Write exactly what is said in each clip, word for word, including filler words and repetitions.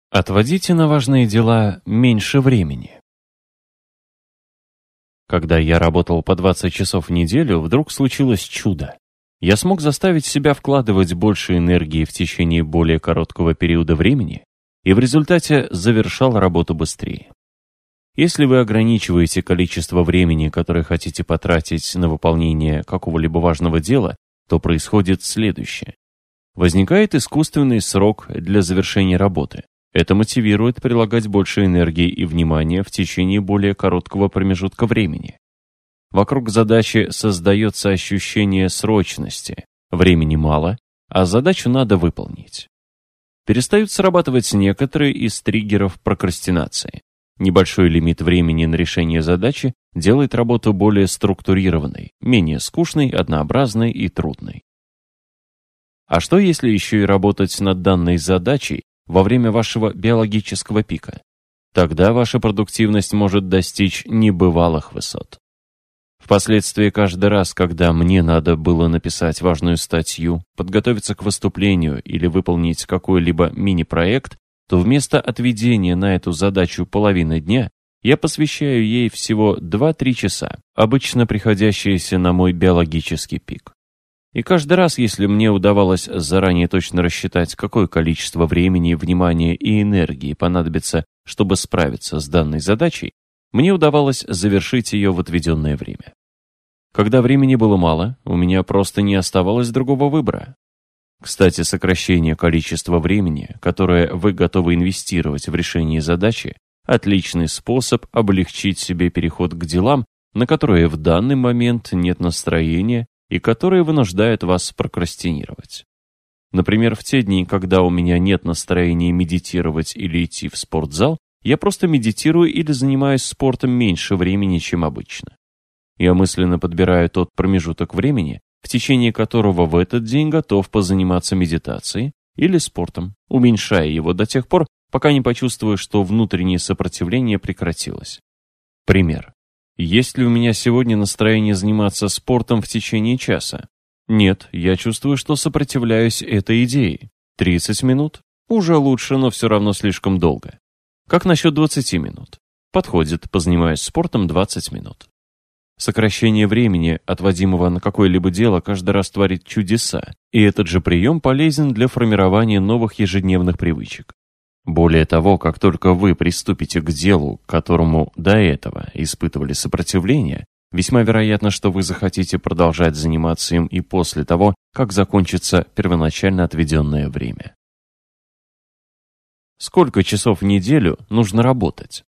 Отводите на важные дела меньше времени. Когда я работал по двадцать часов в неделю, вдруг случилось чудо. Я смог заставить себя вкладывать больше энергии в течение более короткого периода времени и в результате завершал работу быстрее. Если вы ограничиваете количество времени, которое хотите потратить на выполнение какого-либо важного дела, то происходит следующее. Возникает искусственный срок для завершения работы. Это мотивирует прилагать больше энергии и внимания в течение более короткого промежутка времени. Вокруг задачи создается ощущение срочности. Времени мало, а задачу надо выполнить. Перестают срабатывать некоторые из триггеров прокрастинации. Небольшой лимит времени на решение задачи делает работу более структурированной, менее скучной, однообразной и трудной. А что если еще и работать над данной задачей во время вашего биологического пика? Тогда ваша продуктивность может достичь небывалых высот. Впоследствии каждый раз, когда мне надо было написать важную статью, подготовиться к выступлению или выполнить какой-либо мини-проект, то вместо отведения на эту задачу половины дня я посвящаю ей всего два-три часа, обычно приходящиеся на мой биологический пик. И каждый раз, если мне удавалось заранее точно рассчитать, какое количество времени, внимания и энергии понадобится, чтобы справиться с данной задачей, мне удавалось завершить ее в отведенное время. Когда времени было мало, у меня просто не оставалось другого выбора. Кстати, сокращение количества времени, которое вы готовы инвестировать в решение задачи, отличный способ облегчить себе переход к делам, на которые в данный момент нет настроения и которые вынуждают вас прокрастинировать. Например, в те дни, когда у меня нет настроения медитировать или идти в спортзал, я просто медитирую или занимаюсь спортом меньше времени, чем обычно. Я мысленно подбираю тот промежуток времени, в течение которого в этот день готов позаниматься медитацией или спортом, уменьшая его до тех пор, пока не почувствую, что внутреннее сопротивление прекратилось. Пример. Есть ли у меня сегодня настроение заниматься спортом в течение часа? Нет, я чувствую, что сопротивляюсь этой идее. тридцать минут? Уже лучше, но все равно слишком долго. Как насчет двадцати минут? Подходит, позанимаюсь спортом двадцать минут. Сокращение времени, отводимого на какое-либо дело, каждый раз творит чудеса, и этот же прием полезен для формирования новых ежедневных привычек. Более того, как только вы приступите к делу, к которому до этого испытывали сопротивление, весьма вероятно, что вы захотите продолжать заниматься им и после того, как закончится первоначально отведенное время. Сколько часов в неделю нужно работать?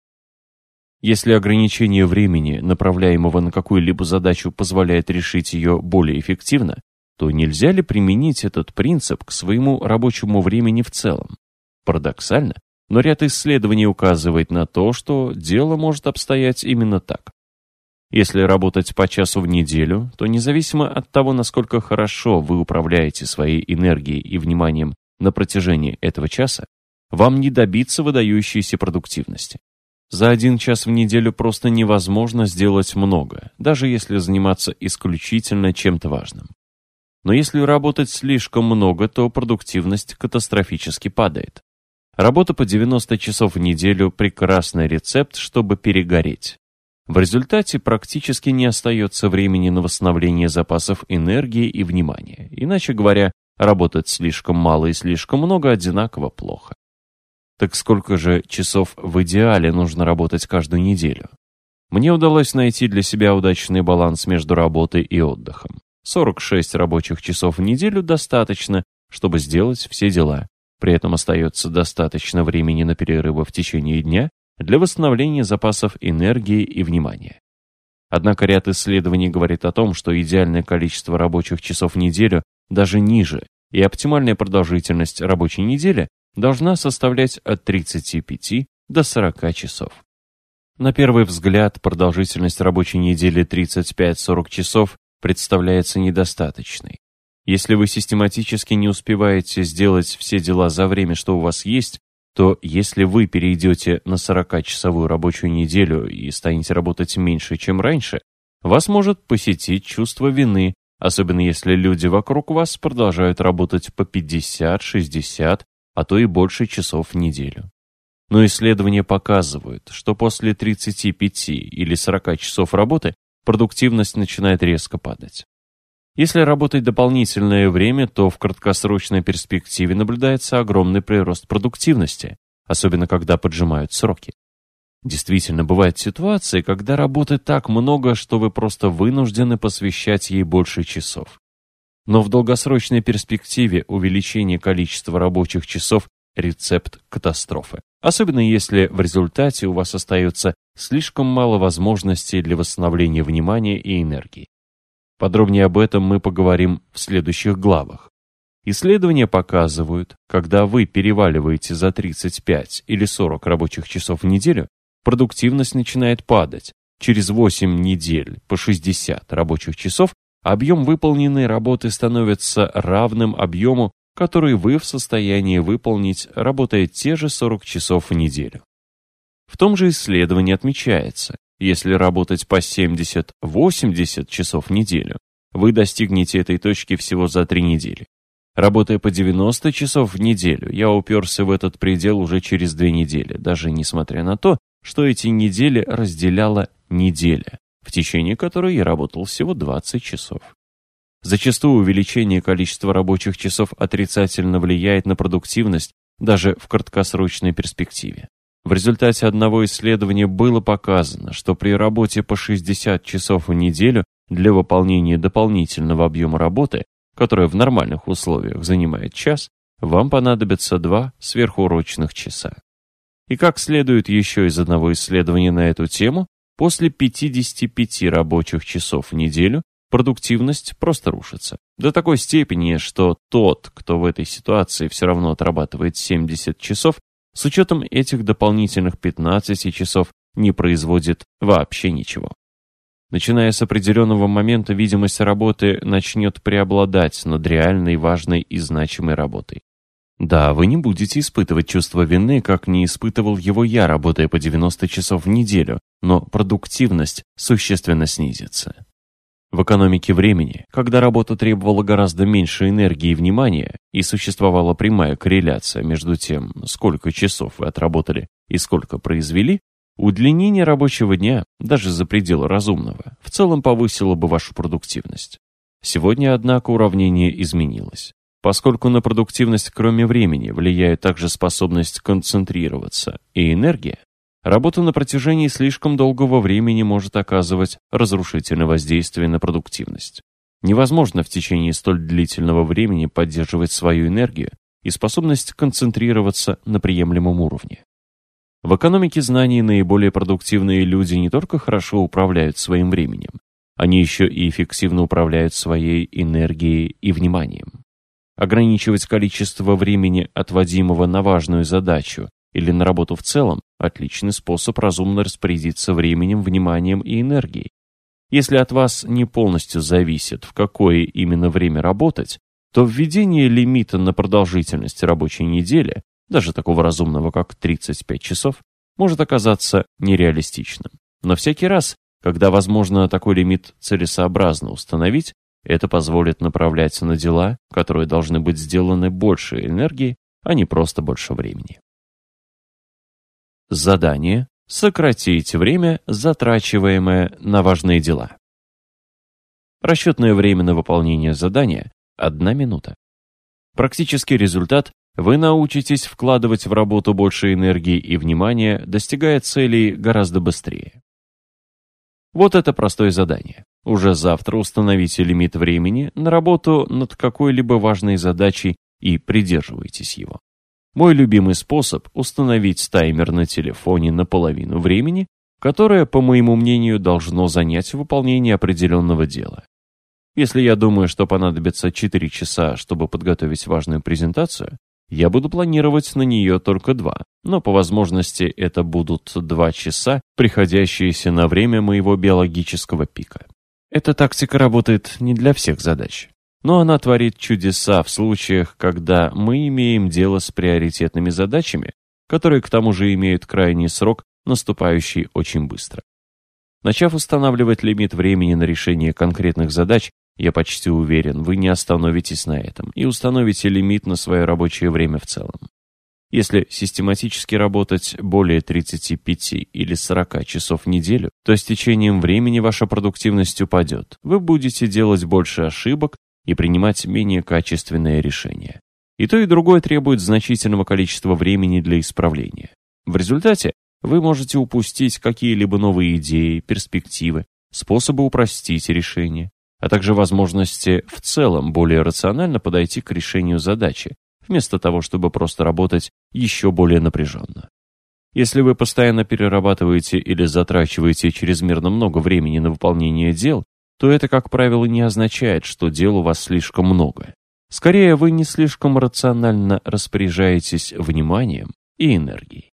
Если ограничение времени, направляемого на какую-либо задачу, позволяет решить ее более эффективно, то нельзя ли применить этот принцип к своему рабочему времени в целом? Парадоксально, но ряд исследований указывает на то, что дело может обстоять именно так. Если работать по часу в неделю, то независимо от того, насколько хорошо вы управляете своей энергией и вниманием на протяжении этого часа, вам не добиться выдающейся продуктивности. За один час в неделю просто невозможно сделать много, даже если заниматься исключительно чем-то важным. Но если работать слишком много, то продуктивность катастрофически падает. Работа по девяносто часов в неделю – прекрасный рецепт, чтобы перегореть. В результате практически не остается времени на восстановление запасов энергии и внимания. Иначе говоря, работать слишком мало и слишком много одинаково плохо. Так сколько же часов в идеале нужно работать каждую неделю? Мне удалось найти для себя удачный баланс между работой и отдыхом. сорок шесть рабочих часов в неделю достаточно, чтобы сделать все дела. При этом остается достаточно времени на перерывы в течение дня для восстановления запасов энергии и внимания. Однако ряд исследований говорит о том, что идеальное количество рабочих часов в неделю даже ниже, и оптимальная продолжительность рабочей недели должна составлять от тридцати пяти до сорока часов. На первый взгляд, продолжительность рабочей недели тридцать пять - сорок часов представляется недостаточной. Если вы систематически не успеваете сделать все дела за время, что у вас есть, то если вы перейдете на сорокачасовую рабочую неделю и станете работать меньше, чем раньше, вас может посетить чувство вины, особенно если люди вокруг вас продолжают работать по пятьдесят, шестьдесят а то и больше часов в неделю. Но исследования показывают, что после тридцати пяти или сорока часов работы продуктивность начинает резко падать. Если работать дополнительное время, то в краткосрочной перспективе наблюдается огромный прирост продуктивности, особенно когда поджимают сроки. Действительно, бывают ситуации, когда работы так много, что вы просто вынуждены посвящать ей больше часов. Но в долгосрочной перспективе увеличение количества рабочих часов – рецепт катастрофы. Особенно если в результате у вас остается слишком мало возможностей для восстановления внимания и энергии. Подробнее об этом мы поговорим в следующих главах. Исследования показывают, когда вы переваливаете за тридцать пять или сорок рабочих часов в неделю, продуктивность начинает падать. Через восемь недель по шестьдесят рабочих часов объем выполненной работы становится равным объему, который вы в состоянии выполнить, работая те же сорок часов в неделю. В том же исследовании отмечается, если работать по семьдесят-восемьдесят часов в неделю, вы достигнете этой точки всего за три недели. Работая по девяносто часов в неделю, я уперся в этот предел уже через две недели, даже несмотря на то, что эти недели разделяла неделя, в течение которой я работал всего двадцать часов. Зачастую увеличение количества рабочих часов отрицательно влияет на продуктивность даже в краткосрочной перспективе. В результате одного исследования было показано, что при работе по шестьдесят часов в неделю для выполнения дополнительного объема работы, которая в нормальных условиях занимает час, вам понадобится два сверхурочных часа. И как следует еще из одного исследования на эту тему, после пятидесяти пяти рабочих часов в неделю продуктивность просто рушится. До такой степени, что тот, кто в этой ситуации все равно отрабатывает семьдесят часов, с учетом этих дополнительных пятнадцати часов не производит вообще ничего. Начиная с определенного момента, видимость работы начнет преобладать над реальной, важной и значимой работой. Да, вы не будете испытывать чувство вины, как не испытывал его я, работая по девяносто часов в неделю, но продуктивность существенно снизится. В экономике времени, когда работа требовала гораздо меньше энергии и внимания, и существовала прямая корреляция между тем, сколько часов вы отработали и сколько произвели, удлинение рабочего дня, даже за пределы разумного, в целом повысило бы вашу продуктивность. Сегодня, однако, уравнение изменилось. Поскольку на продуктивность, кроме времени, влияет также способность концентрироваться и энергия, работа на протяжении слишком долгого времени может оказывать разрушительное воздействие на продуктивность. Невозможно в течение столь длительного времени поддерживать свою энергию и способность концентрироваться на приемлемом уровне. В экономике знаний наиболее продуктивные люди не только хорошо управляют своим временем, они еще и эффективно управляют своей энергией и вниманием. Ограничивать количество времени, отводимого на важную задачу или на работу в целом, отличный способ разумно распорядиться временем, вниманием и энергией. Если от вас не полностью зависит, в какое именно время работать, то введение лимита на продолжительность рабочей недели, даже такого разумного, как тридцать пять часов, может оказаться нереалистичным. Но всякий раз, когда возможно такой лимит целесообразно установить, это позволит направлять на дела, которые должны быть сделаны больше энергии, а не просто больше времени. Задание: сократить время, затрачиваемое на важные дела. Расчетное время на выполнение задания – одна минута. Практический результат – вы научитесь вкладывать в работу больше энергии и внимания, достигая целей гораздо быстрее. Вот это простое задание. Уже завтра установите лимит времени на работу над какой-либо важной задачей и придерживайтесь его. Мой любимый способ – установить таймер на телефоне на половину времени, которое, по моему мнению, должно занять выполнение определенного дела. Если я думаю, что понадобится четыре часа, чтобы подготовить важную презентацию, я буду планировать на нее только два, но по возможности это будут два часа, приходящиеся на время моего биологического пика. Эта тактика работает не для всех задач, но она творит чудеса в случаях, когда мы имеем дело с приоритетными задачами, которые к тому же имеют крайний срок, наступающий очень быстро. Начав устанавливать лимит времени на решение конкретных задач, я почти уверен, вы не остановитесь на этом и установите лимит на свое рабочее время в целом. Если систематически работать более тридцати пяти или сорока часов в неделю, то с течением времени ваша продуктивность упадет. Вы будете делать больше ошибок и принимать менее качественные решения. И то, и другое требует значительного количества времени для исправления. В результате вы можете упустить какие-либо новые идеи, перспективы, способы упростить решение, а также возможности в целом более рационально подойти к решению задачи, вместо того, чтобы просто работать еще более напряженно. Если вы постоянно перерабатываете или затрачиваете чрезмерно много времени на выполнение дел, то это, как правило, не означает, что дел у вас слишком много. Скорее, вы не слишком рационально распоряжаетесь вниманием и энергией.